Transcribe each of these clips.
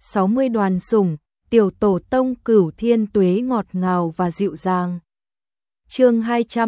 60 đoàn sủng, tiểu tổ tông Cửu Thiên Tuế ngọt ngào và dịu dàng. Chương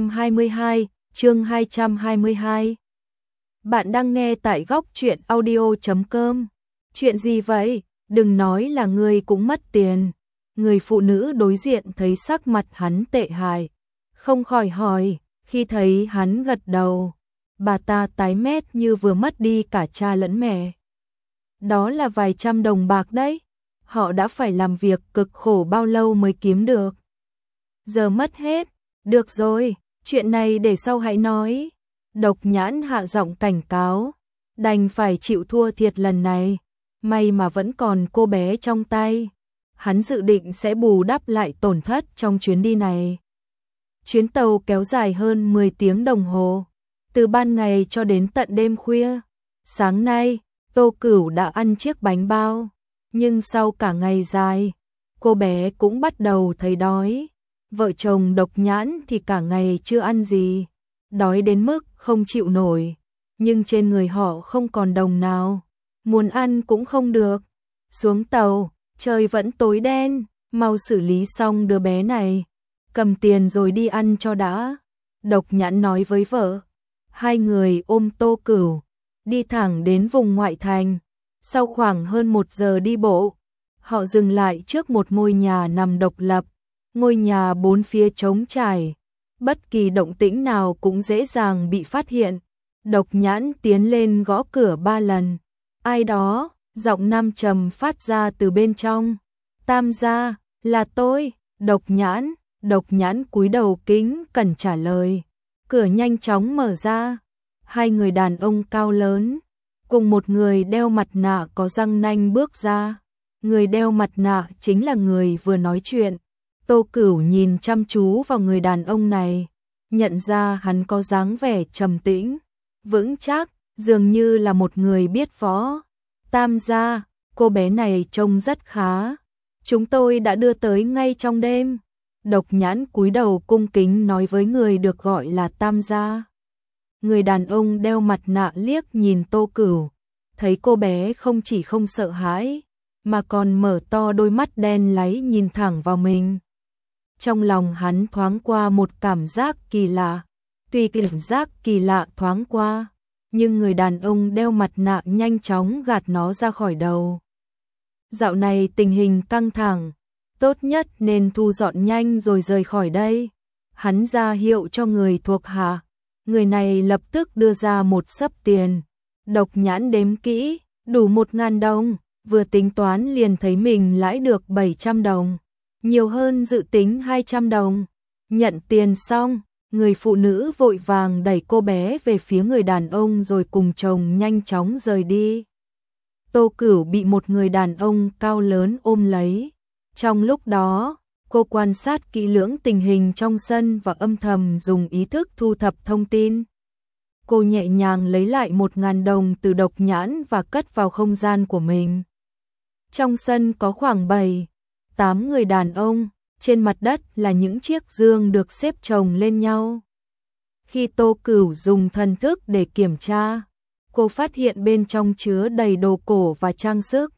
222. Bạn đang nghe tại góc truyện audio.com. Chuyện gì vậy? Đừng nói là ngươi cũng mất tiền. Người phụ nữ đối diện thấy sắc mặt hắn tệ hại, không khỏi hỏi, khi thấy hắn gật đầu, bà ta tái mét như vừa mất đi cả cha lẫn mẹ. Đó là vài trăm đồng bạc đấy, họ đã phải làm việc cực khổ bao lâu mới kiếm được. Giờ mất hết, được rồi, chuyện này để sau hãy nói. Độc Nhãn hạ giọng cảnh cáo, đành phải chịu thua thiệt lần này, may mà vẫn còn cô bé trong tay. Hắn dự định sẽ bù đắp lại tổn thất trong chuyến đi này. Chuyến tàu kéo dài hơn 10 tiếng đồng hồ, từ ban ngày cho đến tận đêm khuya. Sáng nay, Tô Cửu đã ăn chiếc bánh bao, nhưng sau cả ngày dài, cô bé cũng bắt đầu thấy đói. Vợ chồng Độc Nhãn thì cả ngày chưa ăn gì, đói đến mức không chịu nổi, nhưng trên người họ không còn đồng nào, muốn ăn cũng không được. Xuống tàu, trời vẫn tối đen, mau xử lý xong đứa bé này, cầm tiền rồi đi ăn cho đã. Độc Nhãn nói với vợ. Hai người ôm Tô Cửu, đi thẳng đến vùng ngoại thành. Sau khoảng hơn 1 giờ đi bộ, họ dừng lại trước một ngôi nhà nằm độc lập. Ngôi nhà bốn phía trống trải, bất kỳ động tĩnh nào cũng dễ dàng bị phát hiện. Độc Nhãn tiến lên gõ cửa 3 lần. Ai đó? Giọng nam trầm phát ra từ bên trong. Tam gia, là tôi. Độc Nhãn cúi đầu kính cẩn trả lời. Cửa nhanh chóng mở ra. Hai người đàn ông cao lớn, cùng một người đeo mặt nạ có răng nanh bước ra. Người đeo mặt nạ chính là người vừa nói chuyện. Tô Cửu nhìn chăm chú vào người đàn ông này, nhận ra hắn có dáng vẻ trầm tĩnh, vững chắc, dường như là một người biết võ. Tam gia, cô bé này trông rất khá, chúng tôi đã đưa tới ngay trong đêm. Độc Nhãn cúi đầu cung kính nói với người được gọi là Tam gia. Người đàn ông đeo mặt nạ liếc nhìn Tô Cửu, thấy cô bé không chỉ không sợ hãi, mà còn mở to đôi mắt đen láy nhìn thẳng vào mình. Trong lòng hắn thoáng qua một cảm giác kỳ lạ. Tuy cảm giác kỳ lạ thoáng qua, nhưng người đàn ông đeo mặt nạ nhanh chóng gạt nó ra khỏi đầu. Dạo này tình hình căng thẳng, tốt nhất nên thu dọn nhanh rồi rời khỏi đây. Hắn ra hiệu cho người thuộc hạ. Người này lập tức đưa ra một xấp tiền. Độc Nhãn đếm kỹ, đủ 1.000 đồng, vừa tính toán liền thấy mình lãi được 700 đồng. Nhiều hơn dự tính 200 đồng. Nhận tiền xong, người phụ nữ vội vàng đẩy cô bé về phía người đàn ông rồi cùng chồng nhanh chóng rời đi. Tô Cửu bị một người đàn ông cao lớn ôm lấy. Trong lúc đó, cô quan sát kỹ lưỡng tình hình trong sân và âm thầm dùng ý thức thu thập thông tin. Cô nhẹ nhàng lấy lại 1.000 đồng từ Độc Nhãn và cất vào không gian của mình. Trong sân có khoảng 7-8 người đàn ông, trên mặt đất là những chiếc dương được xếp chồng lên nhau. Khi Tô Cửu dùng thần thức để kiểm tra, cô phát hiện bên trong chứa đầy đồ cổ và trang sức.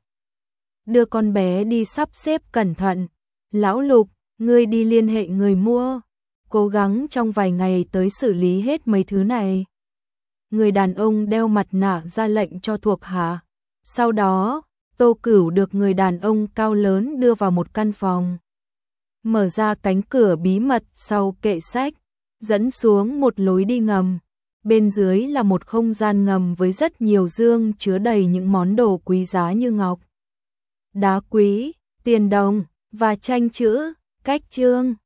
Đưa con bé đi sắp xếp cẩn thận. Lão Lục, ngươi đi liên hệ người mua, cố gắng trong vài ngày tới xử lý hết mấy thứ này. Người đàn ông đeo mặt nạ ra lệnh cho thuộc hạ. Sau đó, Tô Cửu được người đàn ông cao lớn đưa vào một căn phòng. Mở ra cánh cửa bí mật sau kệ sách, dẫn xuống một lối đi ngầm. Bên dưới là một không gian ngầm với rất nhiều dương chứa đầy những món đồ quý giá như ngọc, đá quý, tiền đồng và tranh chữ. Cách chương